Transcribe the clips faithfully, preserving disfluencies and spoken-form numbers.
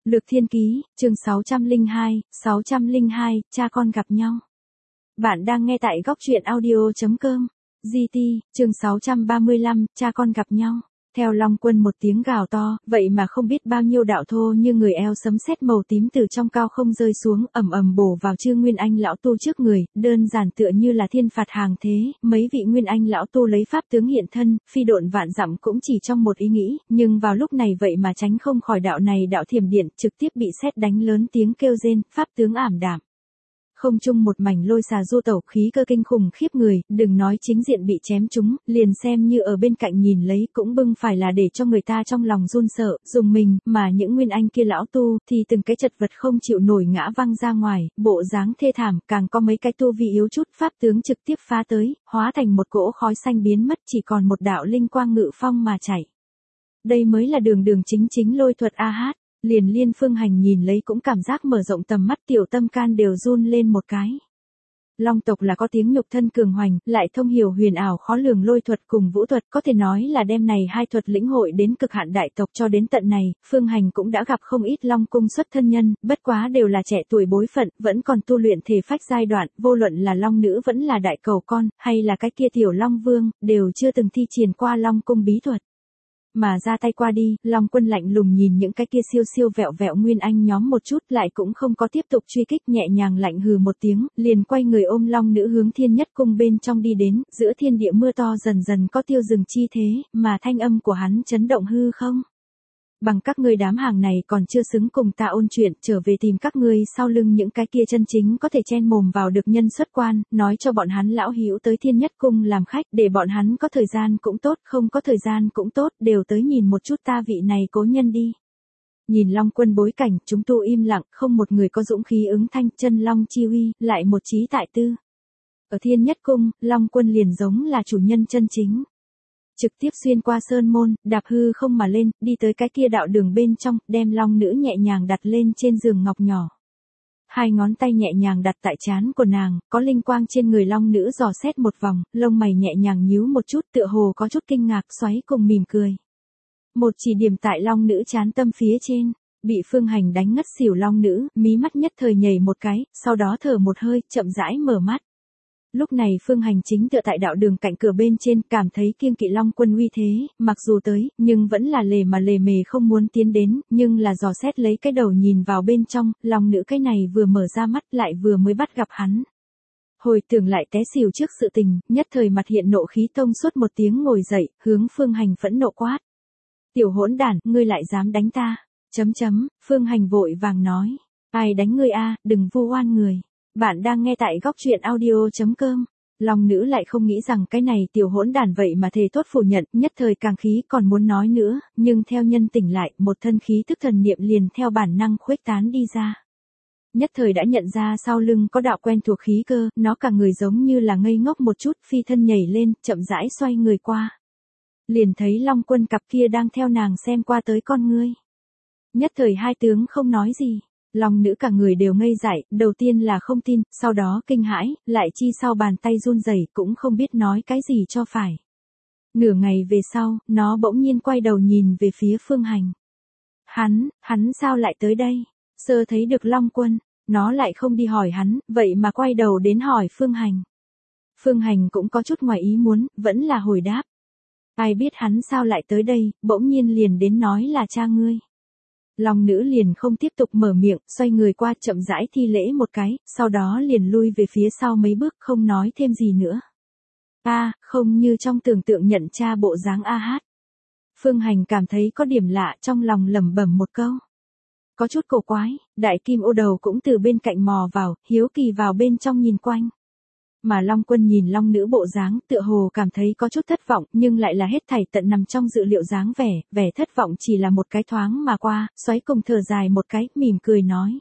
Lược Thiên Ký, chương sáu trăm lẻ hai, sáu trăm lẻ hai, cha con gặp nhau. Bạn đang nghe tại góc truyện audio chấm com. giê tê, chương sáu trăm ba mươi lăm, cha con gặp nhau. Theo Long Quân một tiếng gào to, vậy mà không biết bao nhiêu đạo thô như người eo sấm sét màu tím từ trong cao không rơi xuống, ầm ầm bổ vào Trương Nguyên Anh lão tu trước người, đơn giản tựa như là thiên phạt hàng thế. Mấy vị Nguyên Anh lão tu lấy pháp tướng hiện thân, phi độn vạn dặm cũng chỉ trong một ý nghĩ, nhưng vào lúc này vậy mà tránh không khỏi đạo này đạo thiểm điện, trực tiếp bị sét đánh lớn tiếng kêu rên, pháp tướng ảm đạm. Không chung một mảnh lôi xà du tẩu, khí cơ kinh khủng khiếp người, đừng nói chính diện bị chém trúng, liền xem như ở bên cạnh nhìn lấy cũng bưng phải là để cho người ta trong lòng run sợ, dùng mình, mà những Nguyên Anh kia lão tu thì từng cái chật vật không chịu nổi ngã văng ra ngoài, bộ dáng thê thảm, càng có mấy cái tu vi yếu chút, pháp tướng trực tiếp phá tới, hóa thành một cỗ khói xanh biến mất, chỉ còn một đạo linh quang ngự phong mà chảy. Đây mới là đường đường chính chính lôi thuật a hát. Liền Liên Phương Hành nhìn lấy cũng cảm giác mở rộng tầm mắt, tiểu tâm can đều run lên một cái. Long tộc là có tiếng nhục thân cường hoành, lại thông hiểu huyền ảo khó lường lôi thuật cùng vũ thuật, có thể nói là đem này hai thuật lĩnh hội đến cực hạn đại tộc. Cho đến tận này, Phương Hành cũng đã gặp không ít Long cung xuất thân nhân, bất quá đều là trẻ tuổi bối phận, vẫn còn tu luyện thể phách giai đoạn, vô luận là Long nữ vẫn là đại cầu con, hay là cái kia tiểu Long vương, đều chưa từng thi triển qua Long cung bí thuật. Mà ra tay qua đi, Long Quân lạnh lùng nhìn những cái kia siêu siêu vẹo vẹo Nguyên Anh nhóm một chút, lại cũng không có tiếp tục truy kích, nhẹ nhàng lạnh hừ một tiếng, liền quay người ôm Long nữ hướng Thiên Nhất cung bên trong đi đến, giữa thiên địa mưa to dần dần có tiêu dừng chi thế, mà thanh âm của hắn chấn động hư không. Bằng các ngươi đám hàng này còn chưa xứng cùng ta ôn chuyện, trở về tìm các ngươi sau lưng những cái kia chân chính có thể chen mồm vào được nhân xuất quan, nói cho bọn hắn lão hữu tới Thiên Nhất cung làm khách, để bọn hắn có thời gian cũng tốt, không có thời gian cũng tốt, đều tới nhìn một chút ta vị này cố nhân đi. Nhìn Long Quân bối cảnh, chúng tu im lặng, không một người có dũng khí ứng thanh, chân Long chi uy, lại một trí tại tư. Ở Thiên Nhất cung, Long Quân liền giống là chủ nhân chân chính. Trực tiếp xuyên qua sơn môn, đạp hư không mà lên, đi tới cái kia đạo đường bên trong, đem Long nữ nhẹ nhàng đặt lên trên giường ngọc nhỏ. Hai ngón tay nhẹ nhàng đặt tại trán của nàng, có linh quang trên người Long nữ dò xét một vòng, lông mày nhẹ nhàng nhíu một chút, tựa hồ có chút kinh ngạc, xoáy cùng mỉm cười. Một chỉ điểm tại Long nữ trán tâm phía trên, bị Phương Hành đánh ngất xỉu Long nữ, mí mắt nhất thời nhảy một cái, sau đó thở một hơi, chậm rãi mở mắt. Lúc này Phương Hành chính tựa tại đạo đường cạnh cửa bên trên, cảm thấy kiêng kỵ Long Quân uy thế, mặc dù tới, nhưng vẫn là lề mà lề mề không muốn tiến đến, nhưng là dò xét lấy cái đầu nhìn vào bên trong, Long nữ cái này vừa mở ra mắt lại vừa mới bắt gặp hắn. Hồi tưởng lại té xỉu trước sự tình, nhất thời mặt hiện nộ khí, tông suốt một tiếng ngồi dậy, hướng Phương Hành phẫn nộ quát. Tiểu hỗn đản, ngươi lại dám đánh ta, chấm chấm, Phương Hành vội vàng nói, ai đánh ngươi a, đừng vu oan người. Bạn đang nghe tại góc truyện audio chấm com. Long nữ lại không nghĩ rằng cái này tiểu hỗn đản vậy mà thề thốt phủ nhận, nhất thời càng khí còn muốn nói nữa, nhưng theo nhân tỉnh lại, một thân khí tức thần niệm liền theo bản năng khuếch tán đi ra. Nhất thời đã nhận ra sau lưng có đạo quen thuộc khí cơ, nó cả người giống như là ngây ngốc một chút, phi thân nhảy lên, chậm rãi xoay người qua. Liền thấy Long Quân cặp kia đang theo nàng xem qua tới con ngươi. Nhất thời hai tướng không nói gì. Long nữ cả người đều ngây dại, đầu tiên là không tin, sau đó kinh hãi, lại chi sau bàn tay run rẩy cũng không biết nói cái gì cho phải. Nửa ngày về sau, nó bỗng nhiên quay đầu nhìn về phía Phương Hành. Hắn, hắn sao lại tới đây? Sơ thấy được Long Quân, nó lại không đi hỏi hắn, vậy mà quay đầu đến hỏi Phương Hành. Phương Hành cũng có chút ngoài ý muốn, vẫn là hồi đáp. Ai biết hắn sao lại tới đây, bỗng nhiên liền đến nói là cha ngươi. Long nữ liền không tiếp tục mở miệng, xoay người qua chậm rãi thi lễ một cái, sau đó liền lui về phía sau mấy bước không nói thêm gì nữa. A, à, không như trong tưởng tượng nhận cha bộ dáng a hát. Phương Hành cảm thấy có điểm lạ, trong lòng lẩm bẩm một câu. Có chút cổ quái, đại kim ô đầu cũng từ bên cạnh mò vào, hiếu kỳ vào bên trong nhìn quanh. Mà Long Quân nhìn Long nữ bộ dáng, tựa hồ cảm thấy có chút thất vọng, nhưng lại là hết thảy tận nằm trong dự liệu dáng vẻ, vẻ thất vọng chỉ là một cái thoáng mà qua, xoáy cùng thở dài một cái, mỉm cười nói.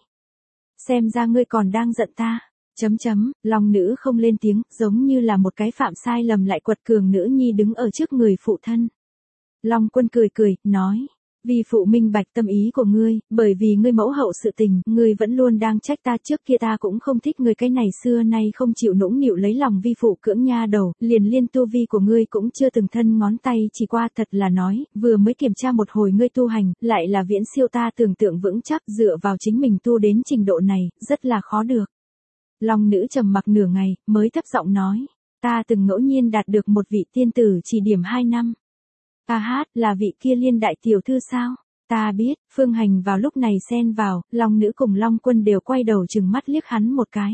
Xem ra ngươi còn đang giận ta, chấm chấm, Long nữ không lên tiếng, giống như là một cái phạm sai lầm lại quật cường nữ nhi đứng ở trước người phụ thân. Long Quân cười cười, nói, Vi phụ minh bạch tâm ý của ngươi, bởi vì ngươi mẫu hậu sự tình, ngươi vẫn luôn đang trách ta, trước kia ta cũng không thích ngươi, cái này xưa nay không chịu nũng nịu lấy lòng vi phụ cưỡng nha đầu, liền liên tu vi của ngươi cũng chưa từng thân ngón tay chỉ qua, thật là nói, vừa mới kiểm tra một hồi ngươi tu hành, lại là viễn siêu ta tưởng tượng vững chắc, dựa vào chính mình tu đến trình độ này, rất là khó được. Long nữ trầm mặc nửa ngày, mới thấp giọng nói, ta từng ngẫu nhiên đạt được một vị tiên tử chỉ điểm hai năm. A hát, là vị kia Liên đại tiểu thư sao? Ta biết. Phương Hành vào lúc này xen vào, Long nữ cùng Long Quân đều quay đầu trừng mắt liếc hắn một cái.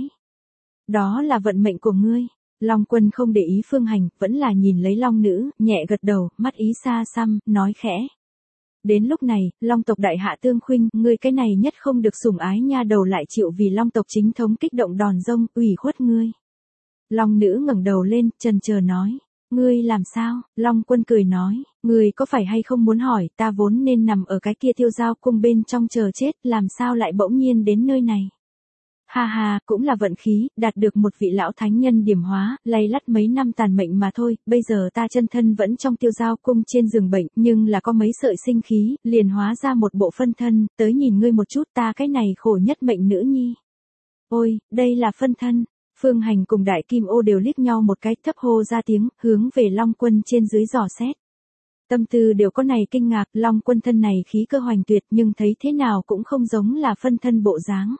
Đó là vận mệnh của ngươi. Long Quân không để ý Phương Hành, vẫn là nhìn lấy Long nữ, nhẹ gật đầu, mắt ý xa xăm, nói khẽ. Đến lúc này, Long tộc đại hạ Tương Khuynh, ngươi cái này nhất không được sủng ái nha đầu lại chịu vì Long tộc chính thống kích động đòn rông, ủy khuất ngươi. Long nữ ngẩng đầu lên, chần chờ nói. Ngươi làm sao? Long Quân cười nói, ngươi có phải hay không muốn hỏi, ta vốn nên nằm ở cái kia Tiêu Giao cung bên trong chờ chết, làm sao lại bỗng nhiên đến nơi này? Ha ha, cũng là vận khí, đạt được một vị lão thánh nhân điểm hóa, lay lắt mấy năm tàn mệnh mà thôi, bây giờ ta chân thân vẫn trong Tiêu Giao cung trên giường bệnh, nhưng là có mấy sợi sinh khí, liền hóa ra một bộ phân thân, tới nhìn ngươi một chút, ta cái này khổ nhất mệnh nữ nhi. Ôi, đây là phân thân. Phương Hành cùng Đại Kim Ô đều liếc nhau một cái, thấp hô ra tiếng, hướng về Long Quân trên dưới dò xét. Tâm tư đều có này kinh ngạc, Long Quân thân này khí cơ hoành tuyệt, nhưng thấy thế nào cũng không giống là phân thân bộ dáng.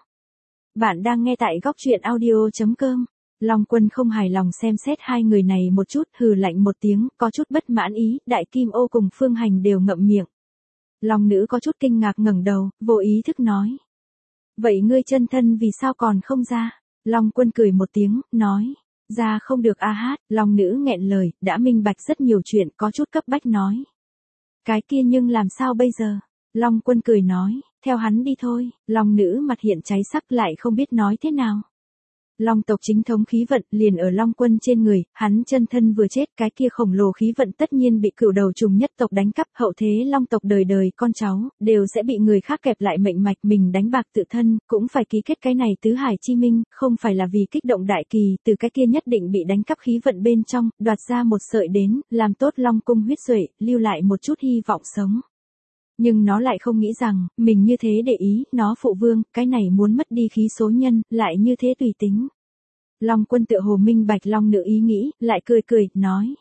Bạn đang nghe tại góc truyện audio chấm com. Long Quân không hài lòng xem xét hai người này một chút, hừ lạnh một tiếng, có chút bất mãn ý, Đại Kim Ô cùng Phương Hành đều ngậm miệng. Long nữ có chút kinh ngạc ngẩng đầu, vô ý thức nói. Vậy ngươi chân thân vì sao còn không ra? Long Quân cười một tiếng, nói. Ra không được a hát, Long nữ nghẹn lời, đã minh bạch rất nhiều chuyện, có chút cấp bách nói. Cái kia nhưng làm sao bây giờ? Long Quân cười nói, theo hắn đi thôi. Long nữ mặt hiện cháy sắc lại không biết nói thế nào. Long tộc chính thống khí vận liền ở Long Quân trên người, hắn chân thân vừa chết, cái kia khổng lồ khí vận tất nhiên bị cửu đầu trùng nhất tộc đánh cắp, hậu thế Long tộc đời đời con cháu, đều sẽ bị người khác kẹp lại mệnh mạch, mình đánh bạc tự thân, cũng phải ký kết cái này tứ hải chi minh, không phải là vì kích động đại kỳ, từ cái kia nhất định bị đánh cắp khí vận bên trong, đoạt ra một sợi đến, làm tốt Long cung huyết duệ, lưu lại một chút hy vọng sống. Nhưng nó lại không nghĩ rằng, mình như thế để ý, nó phụ vương, cái này muốn mất đi khí số nhân, lại như thế tùy tính. Long Quân tựa hồ minh bạch Long nữ ý nghĩ, lại cười cười, nói.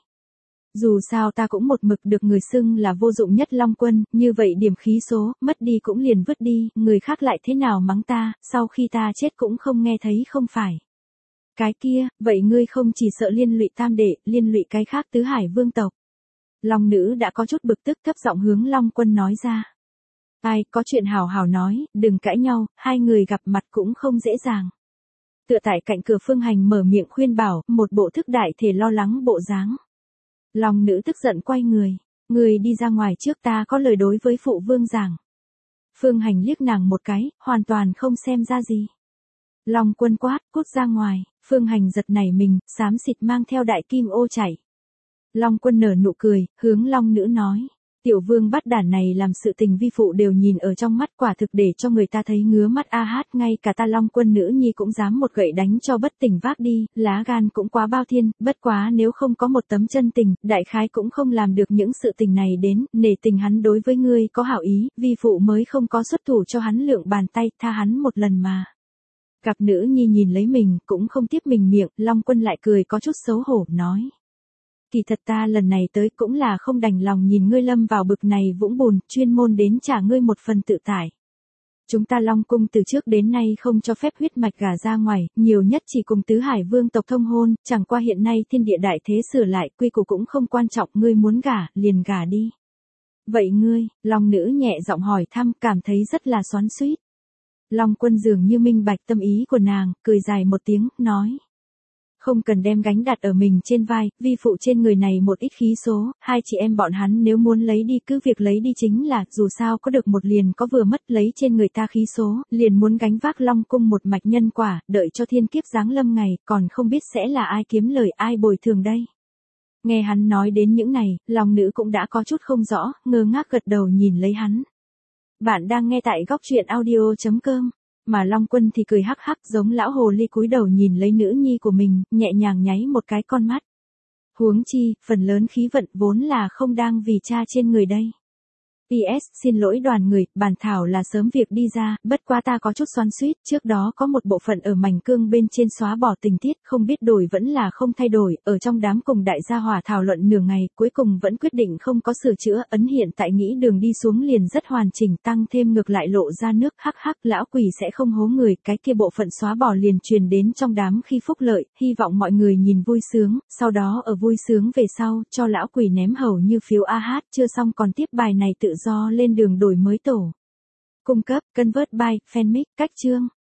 Dù sao ta cũng một mực được người xưng là vô dụng nhất Long Quân, như vậy điểm khí số, mất đi cũng liền vứt đi, người khác lại thế nào mắng ta, sau khi ta chết cũng không nghe thấy không phải. Cái kia, vậy ngươi không chỉ sợ liên lụy tam đệ, liên lụy cái khác tứ hải vương tộc. Long nữ đã có chút bực tức, thấp giọng hướng Long Quân nói ra. Ai, có chuyện hào hào nói, đừng cãi nhau, hai người gặp mặt cũng không dễ dàng. Tựa tại cạnh cửa Phương Hành mở miệng khuyên bảo, một bộ thức đại thể lo lắng bộ dáng. Long nữ tức giận quay người, người đi ra ngoài trước, ta có lời đối với phụ vương giảng. Phương Hành liếc nàng một cái, hoàn toàn không xem ra gì. Long Quân quát, cút ra ngoài, Phương Hành giật nảy mình, xám xịt mang theo Đại Kim Ô chạy. Long Quân nở nụ cười, hướng Long nữ nói. Tiểu vương bắt đản này làm sự tình vi phụ đều nhìn ở trong mắt, quả thực để cho người ta thấy ngứa mắt a hát, ngay cả ta Long Quân nữ nhi cũng dám một gậy đánh cho bất tỉnh vác đi, lá gan cũng quá bao thiên, bất quá nếu không có một tấm chân tình, đại khái cũng không làm được những sự tình này đến, nể tình hắn đối với ngươi có hảo ý, vi phụ mới không có xuất thủ cho hắn lượng bàn tay, tha hắn một lần mà. Cặp nữ nhi nhìn lấy mình, cũng không tiếp mình miệng, Long Quân lại cười có chút xấu hổ, nói. Kỳ thật ta lần này tới cũng là không đành lòng nhìn ngươi lâm vào bực này vũng bùn, chuyên môn đến trả ngươi một phần tự tải. Chúng ta Long cung từ trước đến nay không cho phép huyết mạch gả ra ngoài, nhiều nhất chỉ cùng tứ hải vương tộc thông hôn, chẳng qua hiện nay thiên địa đại thế sửa lại, quy củ cũng không quan trọng, ngươi muốn gả, liền gả đi. Vậy ngươi, Long nữ nhẹ giọng hỏi thăm, cảm thấy rất là xoắn xuýt. Long Quân dường như minh bạch tâm ý của nàng, cười dài một tiếng, nói. Không cần đem gánh đặt ở mình trên vai, vi phụ trên người này một ít khí số, hai chị em bọn hắn nếu muốn lấy đi cứ việc lấy đi chính là, dù sao có được một liền có vừa mất, lấy trên người ta khí số, liền muốn gánh vác Long cung một mạch nhân quả, đợi cho thiên kiếp giáng lâm ngày, còn không biết sẽ là ai kiếm lời, ai bồi thường đây. Nghe hắn nói đến những này, Long nữ cũng đã có chút không rõ, ngơ ngác gật đầu nhìn lấy hắn. Bạn đang nghe tại góc truyện audio chấm com. Mà Long Quân thì cười hắc hắc giống lão hồ ly cúi đầu nhìn lấy nữ nhi của mình, nhẹ nhàng nháy một cái con mắt. Huống chi, phần lớn khí vận vốn là không đang vì cha trên người đây. pê ét, xin lỗi đoàn người, bản thảo là sớm việc đi ra, bất quá ta có chút xoắn xuýt, trước đó có một bộ phận ở mảnh cương bên trên xóa bỏ tình tiết, không biết đổi vẫn là không thay đổi, ở trong đám cùng đại gia hỏa thảo luận nửa ngày, cuối cùng vẫn quyết định không có sửa chữa, ấn hiện tại nghĩ đường đi xuống liền rất hoàn chỉnh, tăng thêm ngược lại lộ ra nước, hắc hắc, lão quỷ sẽ không hố người, cái kia bộ phận xóa bỏ liền truyền đến trong đám khi phúc lợi, hy vọng mọi người nhìn vui sướng, sau đó ở vui sướng về sau, cho lão quỷ ném hầu như phiếu a hát, chưa xong còn tiếp bài này tự do lên đường đổi mới tổ. Cung cấp, Convert by, Fanmic, cách chương.